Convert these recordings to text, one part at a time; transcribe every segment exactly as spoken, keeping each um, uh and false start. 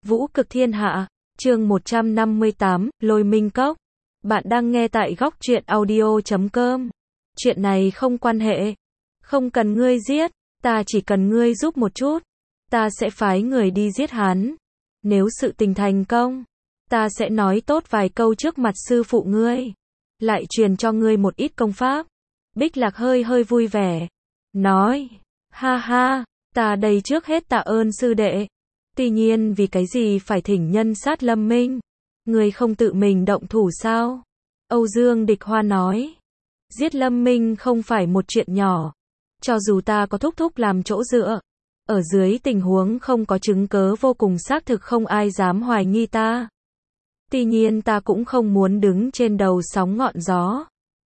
Vũ cực thiên hạ, chương một trăm năm mươi tám, Lôi Minh Cốc. Bạn đang nghe tại góc truyện audio chấm com. Chuyện này không quan hệ. Không cần ngươi giết, ta chỉ cần ngươi giúp một chút. Ta sẽ phái người đi giết hắn. Nếu sự tình thành công, ta sẽ nói tốt vài câu trước mặt sư phụ ngươi. Lại truyền cho ngươi một ít công pháp. Bích Lạc hơi hơi vui vẻ. Nói, ha ha, ta đây trước hết tạ ơn sư đệ. Tuy nhiên vì cái gì phải thỉnh nhân sát Lâm Minh? Người không tự mình động thủ sao? Âu Dương Địch Hoa nói. Giết Lâm Minh không phải một chuyện nhỏ. Cho dù ta có thúc thúc làm chỗ dựa, ở dưới tình huống không có chứng cớ vô cùng xác thực không ai dám hoài nghi ta. Tuy nhiên ta cũng không muốn đứng trên đầu sóng ngọn gió.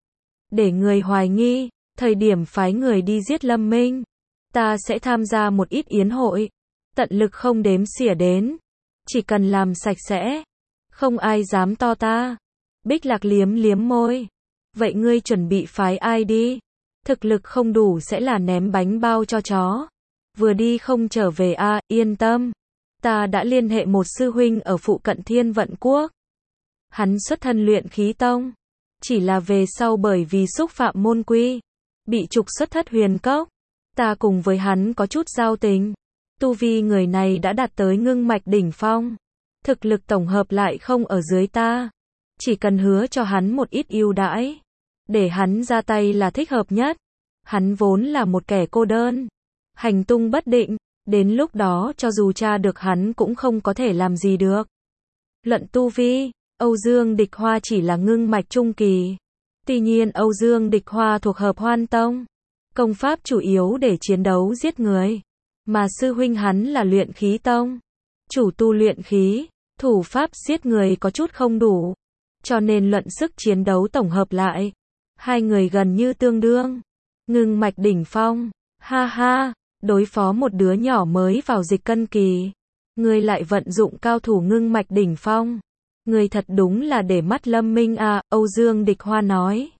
Để người hoài nghi, thời điểm phái người đi giết Lâm Minh, ta sẽ tham gia một ít yến hội. Tận lực không đếm xỉa đến. Chỉ cần làm sạch sẽ. Không ai dám to ta. Bích Lạc liếm liếm môi. Vậy ngươi chuẩn bị phái ai đi? Thực lực không đủ sẽ là ném bánh bao cho chó. Vừa đi không trở về a à, yên tâm. Ta đã liên hệ một sư huynh ở phụ cận Thiên Vận Quốc. Hắn xuất thân luyện khí tông. Chỉ là về sau bởi vì xúc phạm môn quy. Bị trục xuất Thất Huyền Cốc. Ta cùng với hắn có chút giao tình. Tu vi người này đã đạt tới ngưng mạch đỉnh phong. Thực lực tổng hợp lại không ở dưới ta. Chỉ cần hứa cho hắn một ít ưu đãi. Để hắn ra tay là thích hợp nhất. Hắn vốn là một kẻ cô đơn. Hành tung bất định. Đến lúc đó cho dù tra được hắn cũng không có thể làm gì được. Luận tu vi, Âu Dương Địch Hoa chỉ là ngưng mạch trung kỳ. Tuy nhiên Âu Dương Địch Hoa thuộc hợp Hoan Tông. Công pháp chủ yếu để chiến đấu giết người. Mà sư huynh hắn là luyện khí tông. Chủ tu luyện khí, thủ pháp giết người có chút không đủ. Cho nên luận sức chiến đấu tổng hợp lại. Hai người gần như tương đương. Ngưng mạch đỉnh phong. Ha ha, đối phó một đứa nhỏ mới vào dịch cân kỳ. Người lại vận dụng cao thủ ngưng mạch đỉnh phong. Người thật đúng là để mắt Lâm Minh à, Âu Dương Địch Hoa nói.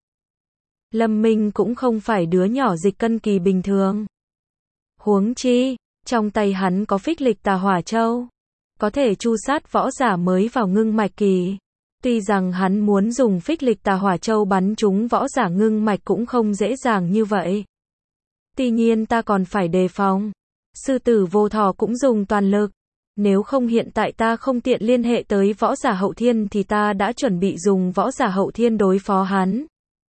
Lâm Minh cũng không phải đứa nhỏ dịch cân kỳ bình thường. Huống chi, trong tay hắn có phích lịch tà hỏa châu. Có thể chu sát võ giả mới vào ngưng mạch kỳ. Tuy rằng hắn muốn dùng phích lịch tà hỏa châu bắn trúng võ giả ngưng mạch cũng không dễ dàng như vậy. Tuy nhiên ta còn phải đề phòng. Sư tử vô thọ cũng dùng toàn lực. Nếu không hiện tại ta không tiện liên hệ tới võ giả hậu thiên thì ta đã chuẩn bị dùng võ giả hậu thiên đối phó hắn.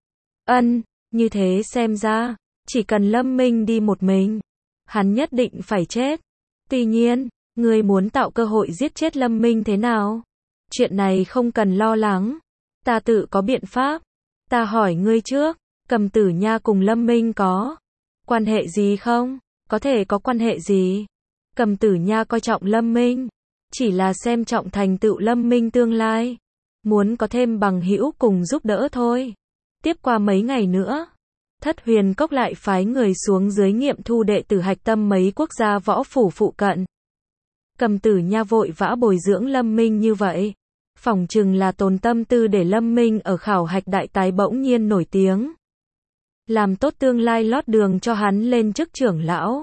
Ân, như thế xem ra, chỉ cần Lâm Minh đi một mình, hắn nhất định phải chết. Tuy nhiên, ngươi muốn tạo cơ hội giết chết Lâm Minh thế nào? Chuyện này không cần lo lắng. Ta tự có biện pháp. Ta hỏi ngươi trước, Cầm Tử Nha cùng Lâm Minh có quan hệ gì không? Có thể có quan hệ gì? Cầm Tử Nha coi trọng Lâm Minh. Chỉ là xem trọng thành tựu Lâm Minh tương lai. Muốn có thêm bằng hữu cùng giúp đỡ thôi. Tiếp qua mấy ngày nữa. Thất Huyền Cốc lại phái người xuống dưới nghiệm thu đệ tử hạch tâm mấy quốc gia võ phủ phụ cận. Cầm Tử Nha vội vã bồi dưỡng Lâm Minh như vậy. Phỏng chừng là tồn tâm tư để Lâm Minh ở khảo hạch đại tái bỗng nhiên nổi tiếng. Làm tốt tương lai lót đường cho hắn lên chức trưởng lão.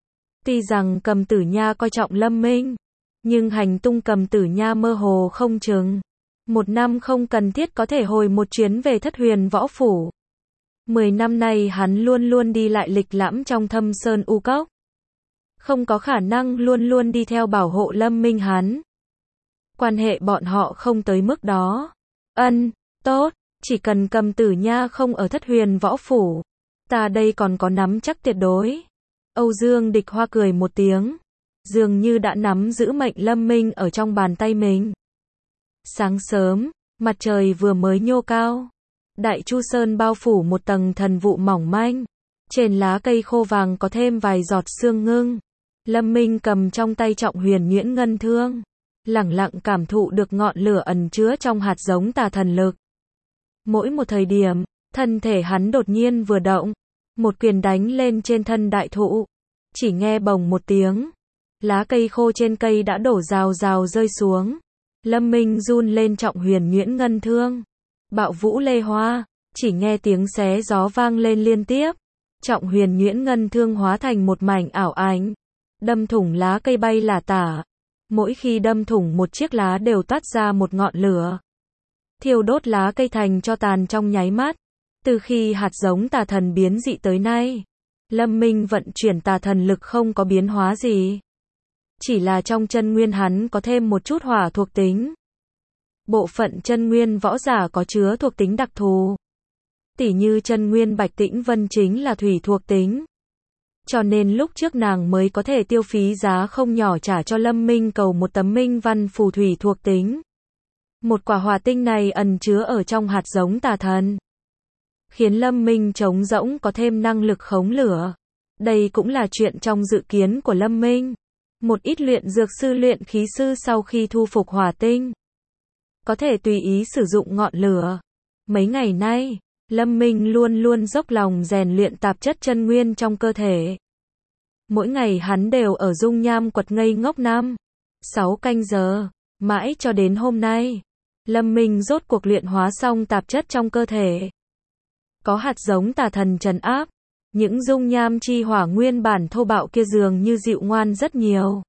Tuy rằng Cầm Tử Nha coi trọng Lâm Minh. Nhưng hành tung Cầm Tử Nha mơ hồ không chừng. Một năm không cần thiết có thể hồi một chuyến về Thất Huyền võ phủ. Mười năm nay hắn luôn luôn đi lại lịch lãm trong Thâm Sơn U Cốc. Không có khả năng luôn luôn đi theo bảo hộ Lâm Minh hắn. Quan hệ bọn họ không tới mức đó. Ân, tốt, chỉ cần Cầm Tử Nha không ở Thất Huyền võ phủ. Ta đây còn có nắm chắc tuyệt đối. Âu Dương Địch Hoa cười một tiếng. Dường như đã nắm giữ mệnh Lâm Minh ở trong bàn tay mình. Sáng sớm, mặt trời vừa mới nhô cao. Đại Chu Sơn bao phủ một tầng thần vụ mỏng manh. Trên lá cây khô vàng có thêm vài giọt sương ngưng. Lâm Minh cầm trong tay trọng huyền nhuyễn ngân thương. Lẳng lặng cảm thụ được ngọn lửa ẩn chứa trong hạt giống tà thần lực. Mỗi một thời điểm, thân thể hắn đột nhiên vừa động. Một quyền đánh lên trên thân đại thụ. Chỉ nghe bồng một tiếng. Lá cây khô trên cây đã đổ rào rào rơi xuống. Lâm Minh run lên trọng huyền nhuyễn ngân thương. Bạo vũ lê hoa. Chỉ nghe tiếng xé gió vang lên liên tiếp. Trọng huyền nhuyễn ngân thương hóa thành một mảnh ảo ảnh. Đâm thủng lá cây bay là tả. Mỗi khi đâm thủng một chiếc lá đều toát ra một ngọn lửa. Thiêu đốt lá cây thành cho tàn trong nháy mắt. Từ khi hạt giống tà thần biến dị tới nay, Lâm Minh vận chuyển tà thần lực không có biến hóa gì. Chỉ là trong chân nguyên hắn có thêm một chút hỏa thuộc tính. Bộ phận chân nguyên võ giả có chứa thuộc tính đặc thù. Tỉ như chân nguyên Bạch Tĩnh Vân chính là thủy thuộc tính. Cho nên lúc trước nàng mới có thể tiêu phí giá không nhỏ trả cho Lâm Minh cầu một tấm minh văn phù thủy thuộc tính. Một quả hỏa tinh này ẩn chứa ở trong hạt giống tà thần, khiến Lâm Minh trống rỗng có thêm năng lực khống lửa. Đây cũng là chuyện trong dự kiến của Lâm Minh. Một ít luyện dược sư luyện khí sư sau khi thu phục hỏa tinh, có thể tùy ý sử dụng ngọn lửa. Mấy ngày nay, Lâm Minh luôn luôn dốc lòng rèn luyện tạp chất chân nguyên trong cơ thể. Mỗi ngày hắn đều ở dung nham quật ngây ngốc năm, sáu canh giờ, mãi cho đến hôm nay, Lâm Minh rốt cuộc luyện hóa xong tạp chất trong cơ thể. Có hạt giống tà thần trấn áp, những dung nham chi hỏa nguyên bản thô bạo kia dường như dịu ngoan rất nhiều.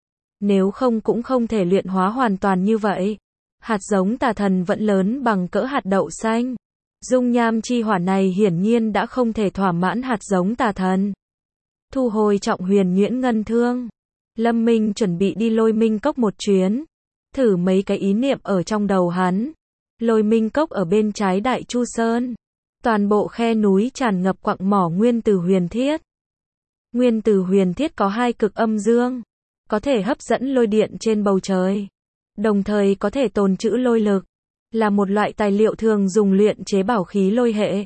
Nếu không cũng không thể luyện hóa hoàn toàn như vậy. Hạt giống tà thần vẫn lớn bằng cỡ hạt đậu xanh. Dung nham chi hỏa này hiển nhiên đã không thể thỏa mãn hạt giống tà thần. Thu hồi trọng huyền nhuyễn ngân thương, Lâm Minh chuẩn bị đi Lôi Minh Cốc một chuyến. Thử mấy cái ý niệm ở trong đầu hắn. Lôi Minh Cốc ở bên trái Đại Chu Sơn. Toàn bộ khe núi tràn ngập quặng mỏ nguyên tử huyền thiết. Nguyên tử huyền thiết có hai cực âm dương, có thể hấp dẫn lôi điện trên bầu trời, đồng thời có thể tồn trữ lôi lực, là một loại tài liệu thường dùng luyện chế bảo khí lôi hệ.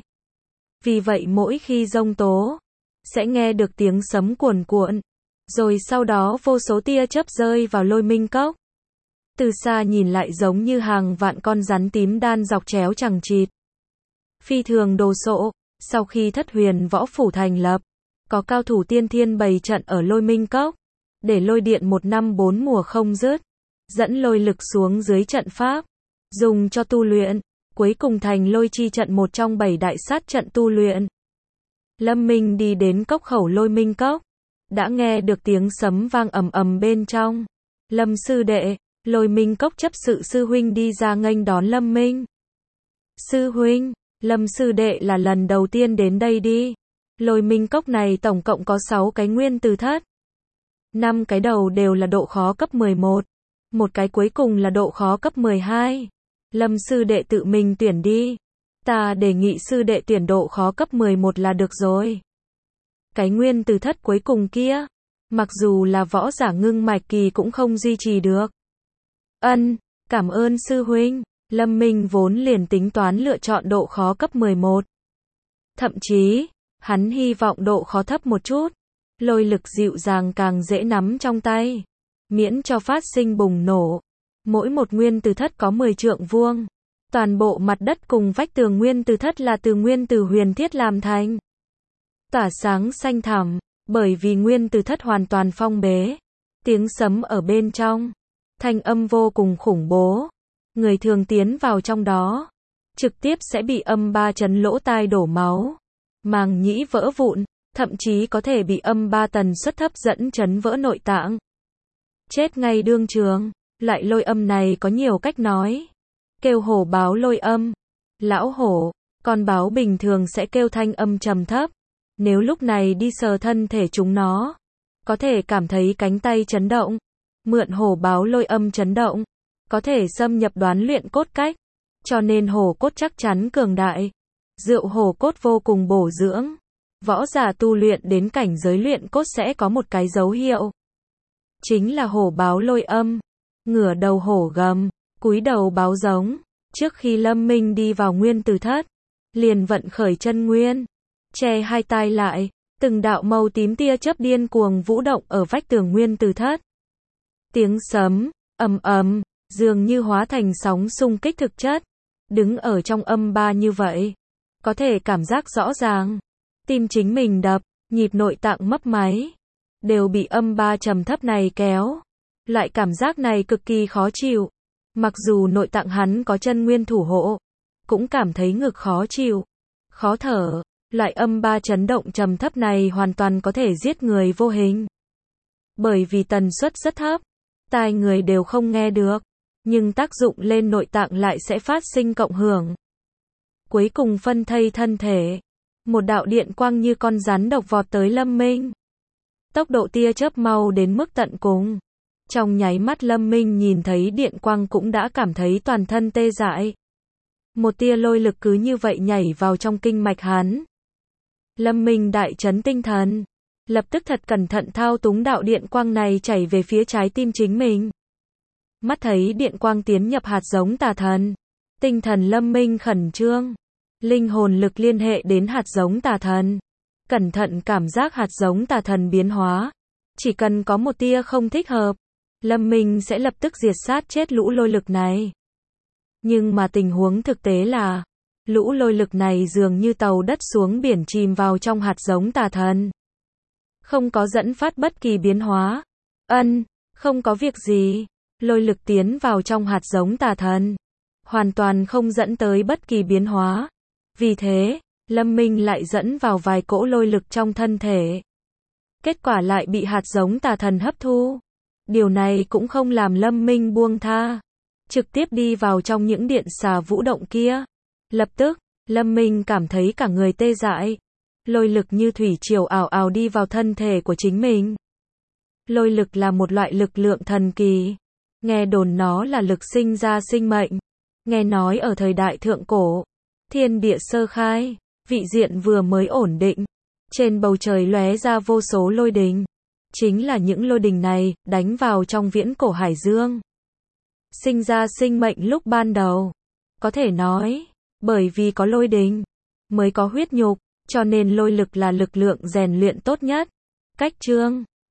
Vì vậy mỗi khi giông tố, sẽ nghe được tiếng sấm cuồn cuộn, rồi sau đó vô số tia chớp rơi vào Lôi Minh Cốc. Từ xa nhìn lại giống như hàng vạn con rắn tím đan dọc chéo chằng chịt. Phi thường đồ sộ. Sau khi Thất Huyền Võ Phủ thành lập, có cao thủ tiên thiên bày trận ở Lôi Minh Cốc, để lôi điện một năm bốn mùa không dứt, dẫn lôi lực xuống dưới trận pháp, dùng cho tu luyện, cuối cùng thành lôi chi trận, một trong bảy đại sát trận tu luyện. Lâm Minh đi đến cốc khẩu Lôi Minh Cốc, đã nghe được tiếng sấm vang ầm ầm bên trong. Lâm sư đệ, Lôi Minh Cốc chấp sự sư huynh đi ra nghênh đón Lâm Minh. Sư huynh, Lâm sư đệ là lần đầu tiên đến đây đi. Lôi Minh Cốc này tổng cộng có sáu cái nguyên tử thất. năm cái đầu đều là độ khó cấp mười một. Một cái cuối cùng là độ khó cấp mười hai. Lâm sư đệ tự mình tuyển đi. Ta đề nghị sư đệ tuyển độ khó cấp mười một là được rồi. Cái nguyên tử thất cuối cùng kia, mặc dù là võ giả ngưng mạch kỳ cũng không duy trì được. Ân, cảm ơn sư huynh. Lâm Minh vốn liền tính toán lựa chọn độ khó cấp mười một. Thậm chí, hắn hy vọng độ khó thấp một chút. Lôi lực dịu dàng càng dễ nắm trong tay, miễn cho phát sinh bùng nổ. Mỗi một nguyên tử thất có mười trượng vuông. Toàn bộ mặt đất cùng vách tường nguyên tử thất là từ nguyên tử huyền thiết làm thành. Tỏa sáng xanh thẳm, bởi vì nguyên tử thất hoàn toàn phong bế. Tiếng sấm ở bên trong, thanh âm vô cùng khủng bố. Người thường tiến vào trong đó, trực tiếp sẽ bị âm ba chấn lỗ tai đổ máu, màng nhĩ vỡ vụn, thậm chí có thể bị âm ba tần suất thấp dẫn chấn vỡ nội tạng. Chết ngay đương trường. Loại lôi âm này có nhiều cách nói. Kêu hổ báo lôi âm. Lão hổ, con báo bình thường sẽ kêu thanh âm trầm thấp. Nếu lúc này đi sờ thân thể chúng nó, có thể cảm thấy cánh tay chấn động. Mượn hổ báo lôi âm chấn động, có thể xâm nhập đoán luyện cốt cách. Cho nên hổ cốt chắc chắn cường đại. Rượu hổ cốt vô cùng bổ dưỡng. Võ giả tu luyện đến cảnh giới luyện cốt sẽ có một cái dấu hiệu, chính là hổ báo lôi âm. Ngửa đầu hổ gầm, cúi đầu báo giống. Trước khi Lâm Minh đi vào nguyên tử thất, liền vận khởi chân nguyên, che hai tai lại, từng đạo màu tím tia chớp điên cuồng vũ động ở vách tường nguyên tử thất. Tiếng sấm, ầm ầm, dường như hóa thành sóng xung kích thực chất. Đứng ở trong âm ba như vậy, có thể cảm giác rõ ràng, tim chính mình đập, nhịp nội tạng mấp máy, đều bị âm ba trầm thấp này kéo. Loại cảm giác này cực kỳ khó chịu. Mặc dù nội tạng hắn có chân nguyên thủ hộ, cũng cảm thấy ngực khó chịu, khó thở. Loại âm ba chấn động trầm thấp này hoàn toàn có thể giết người vô hình. Bởi vì tần suất rất thấp, tai người đều không nghe được, nhưng tác dụng lên nội tạng lại sẽ phát sinh cộng hưởng. Cuối cùng phân thây thân thể, một đạo điện quang như con rắn độc vọt tới Lâm Minh. Tốc độ tia chớp mau đến mức tận cùng. Trong nháy mắt Lâm Minh nhìn thấy điện quang cũng đã cảm thấy toàn thân tê dại. Một tia lôi lực cứ như vậy nhảy vào trong kinh mạch hắn. Lâm Minh đại chấn tinh thần, lập tức thật cẩn thận thao túng đạo điện quang này chảy về phía trái tim chính mình. Mắt thấy điện quang tiến nhập hạt giống tà thần, tinh thần Lâm Minh khẩn trương, linh hồn lực liên hệ đến hạt giống tà thần, cẩn thận cảm giác hạt giống tà thần biến hóa, chỉ cần có một tia không thích hợp, Lâm Minh sẽ lập tức diệt sát chết lũ lôi lực này. Nhưng mà tình huống thực tế là, lũ lôi lực này dường như tàu đất xuống biển chìm vào trong hạt giống tà thần. Không có dẫn phát bất kỳ biến hóa. Ân, không có việc gì. Lôi lực tiến vào trong hạt giống tà thần, hoàn toàn không dẫn tới bất kỳ biến hóa. Vì thế, Lâm Minh lại dẫn vào vài cỗ lôi lực trong thân thể. Kết quả lại bị hạt giống tà thần hấp thu. Điều này cũng không làm Lâm Minh buông tha, trực tiếp đi vào trong những điện xà vũ động kia. Lập tức, Lâm Minh cảm thấy cả người tê dại. Lôi lực như thủy triều ào ào đi vào thân thể của chính mình. Lôi lực là một loại lực lượng thần kỳ. Nghe đồn nó là lực sinh ra sinh mệnh. Nghe nói ở thời đại thượng cổ, thiên địa sơ khai, vị diện vừa mới ổn định, trên bầu trời lóe ra vô số lôi đình. Chính là những lôi đình này, đánh vào trong viễn cổ hải dương. Sinh ra sinh mệnh lúc ban đầu. Có thể nói, bởi vì có lôi đình, mới có huyết nhục, cho nên lôi lực là lực lượng rèn luyện tốt nhất. Cách chương